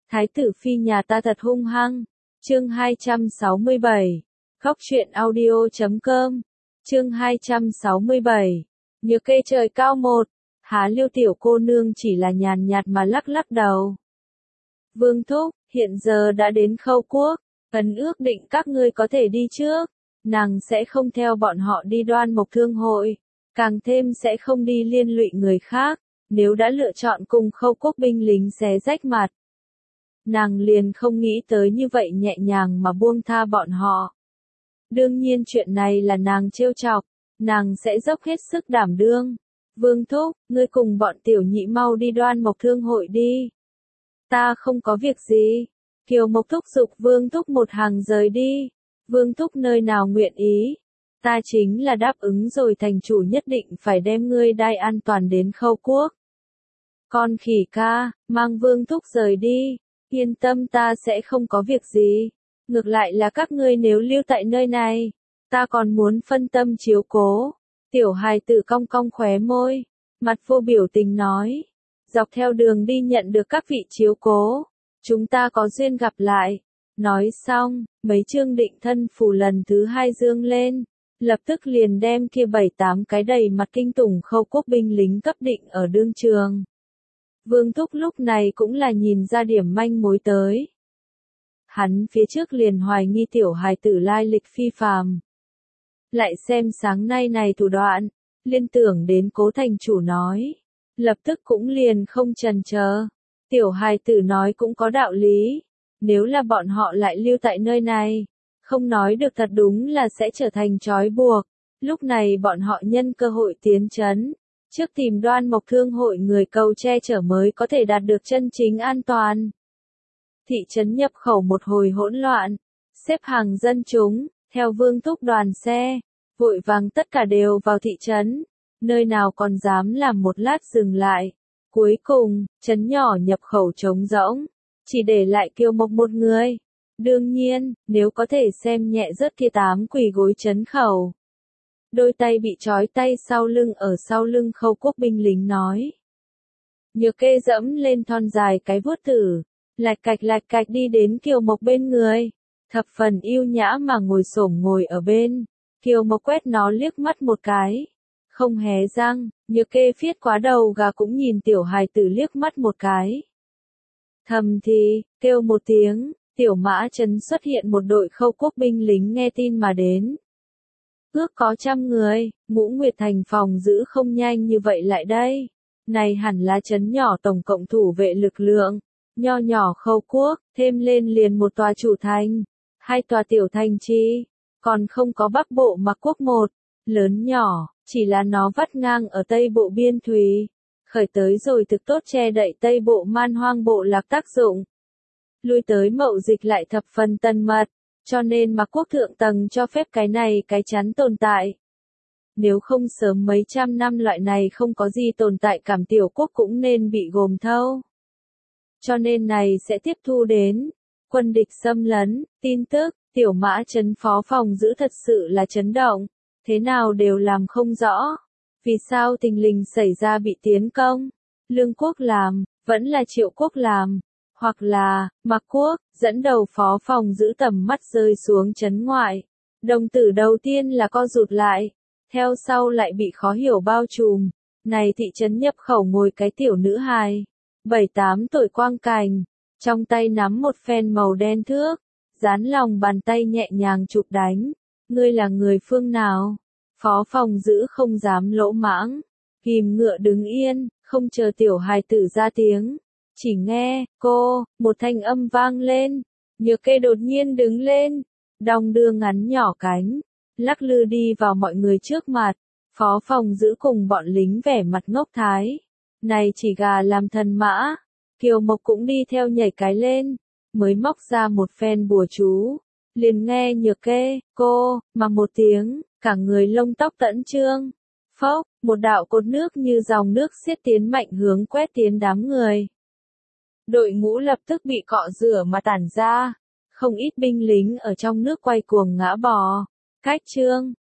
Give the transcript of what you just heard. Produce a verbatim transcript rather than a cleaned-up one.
Thái tử phi nhà ta thật hung hăng. Chương hai trăm sáu mươi bảy. Góc truyện audio chấm com. Chương hai trăm sáu mươi bảy. Nhược Kê trời cao một. Há Liêu tiểu cô nương chỉ là nhàn nhạt mà lắc lắc đầu. Vương thúc, hiện giờ đã đến Khâu Quốc, ấn ước định các ngươi có thể đi trước, nàng sẽ không theo bọn họ đi Đoan Mộc Thương hội, càng thêm sẽ không đi liên lụy người khác, nếu đã lựa chọn cùng Khâu Quốc binh lính xé rách mặt. Nàng liền không nghĩ tới như vậy nhẹ nhàng mà buông tha bọn họ. Đương nhiên chuyện này là nàng trêu chọc, nàng sẽ dốc hết sức đảm đương. Vương thúc, ngươi cùng bọn tiểu nhị mau đi Đoan Mộc Thương hội đi. Ta không có việc gì. Kiều Mộc thúc giục Vương thúc một hàng rời đi. Vương thúc nơi nào nguyện ý. Ta chính là đáp ứng rồi, thành chủ nhất định phải đem ngươi đai an toàn đến Khâu Quốc. Con khỉ ca, mang Vương thúc rời đi. Yên tâm, ta sẽ không có việc gì. Ngược lại là các ngươi nếu lưu tại nơi này, ta còn muốn phân tâm chiếu cố. Tiểu hài tử cong cong khóe môi, mặt vô biểu tình nói. Dọc theo đường đi nhận được các vị chiếu cố, chúng ta có duyên gặp lại. Nói xong, mấy chương định thân phù lần thứ hai dương lên, lập tức liền đem kia bảy tám cái đầy mặt kinh tủng Khâu Quốc binh lính cấp định ở đương trường. Vương thúc lúc này cũng là nhìn ra điểm manh mối tới. Hắn phía trước liền hoài nghi tiểu hài tử lai lịch phi phàm. Lại xem sáng nay này thủ đoạn, liên tưởng đến Cố thành chủ nói, lập tức cũng liền không chần chờ. Tiểu hài tử nói cũng có đạo lý, nếu là bọn họ lại lưu tại nơi này, không nói được thật đúng là sẽ trở thành trói buộc. Lúc này bọn họ nhân cơ hội tiến trấn, trước tìm Đoan Mộc Thương hội người cầu che chở mới có thể đạt được chân chính an toàn. Thị trấn nhập khẩu một hồi hỗn loạn, xếp hàng dân chúng, theo Vương thúc đoàn xe, vội vàng tất cả đều vào thị trấn, nơi nào còn dám làm một lát dừng lại. Cuối cùng, trấn nhỏ nhập khẩu trống rỗng, chỉ để lại Kiều Mộc một người. Đương nhiên, nếu có thể xem nhẹ rớt kia tám quỳ gối trấn khẩu. Đôi tay bị trói tay sau lưng ở sau lưng Khâu Quốc binh lính nói. Nhược Kê dẫm lên thon dài cái vuốt thử, lạch cạch lạch cạch đi đến Kiều Mộc bên người, thập phần yêu nhã mà ngồi xổm ngồi ở bên. Kiều Mộc quét nó liếc mắt một cái, không hé răng. Nhược Kê phiết quá đầu gà cũng nhìn tiểu hài tử liếc mắt một cái. Thầm thì, kêu một tiếng, tiểu mã trấn xuất hiện một đội Khâu Quốc binh lính nghe tin mà đến. Ước có trăm người, Ngũ Nguyệt thành phòng giữ không nhanh như vậy lại đây. Này hẳn là trấn nhỏ tổng cộng thủ vệ lực lượng, nho nhỏ Khâu Quốc, thêm lên liền một tòa chủ thành, hai tòa tiểu thành chi, còn không có Bắc Bộ Mạc Quốc một, lớn nhỏ, chỉ là nó vắt ngang ở Tây Bộ biên thùy, khởi tới rồi thực tốt che đậy Tây Bộ man hoang bộ lạc tác dụng. Lui tới mậu dịch lại thập phần tân mật, cho nên Mạc Quốc thượng tầng cho phép cái này cái chắn tồn tại. Nếu không sớm mấy trăm năm loại này không có gì tồn tại cảm tiểu quốc cũng nên bị gồm thâu. Cho nên này sẽ tiếp thu đến quân địch xâm lấn, tin tức, tiểu mã trấn phó phòng giữ thật sự là chấn động, thế nào đều làm không rõ. Vì sao tình lình xảy ra bị tiến công? Lương quốc làm, vẫn là Triệu quốc làm, hoặc là Mạc Quốc, dẫn đầu phó phòng giữ tầm mắt rơi xuống trấn ngoại. Đồng tử đầu tiên là co rụt lại, theo sau lại bị khó hiểu bao trùm. Này thị trấn nhập khẩu ngồi cái tiểu nữ hài, bảy tám tuổi quang cảnh, trong tay nắm một phen màu đen thước, dán lòng bàn tay nhẹ nhàng chụp đánh. Ngươi là người phương nào? Phó phòng giữ không dám lỗ mãng, kìm ngựa đứng yên, không chờ tiểu hài tử ra tiếng. Chỉ nghe, cô, một thanh âm vang lên. Nhược Kê đột nhiên đứng lên, đong đưa ngắn nhỏ cánh, lắc lư đi vào mọi người trước mặt. Phó phòng giữ cùng bọn lính vẻ mặt ngốc thái. Này chỉ gà làm thần mã. Kiều Mộc cũng đi theo nhảy cái lên, mới móc ra một phen bùa chú. Liền nghe Nhược Kê, cô, mà một tiếng, cả người lông tóc tẫn trương. Phốc, một đạo cột nước như dòng nước xiết tiến mạnh hướng quét tiến đám người. Đội ngũ lập tức bị cọ rửa mà tản ra, không ít binh lính ở trong nước quay cuồng ngã bò. Cách chương,